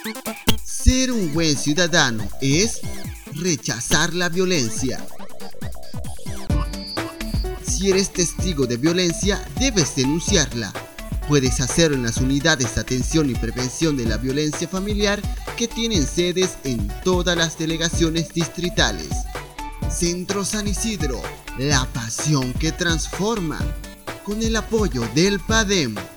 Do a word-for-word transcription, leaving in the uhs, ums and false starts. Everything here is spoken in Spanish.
Ser un buen ciudadano es rechazar la violencia. Si eres testigo de violencia, debes denunciarla. Puedes hacerlo en las unidades de atención y prevención de la violencia familiar que tienen sedes en todas las delegaciones distritales. Centro San Isidro, la pasión que transforma. Con el apoyo del PADEM.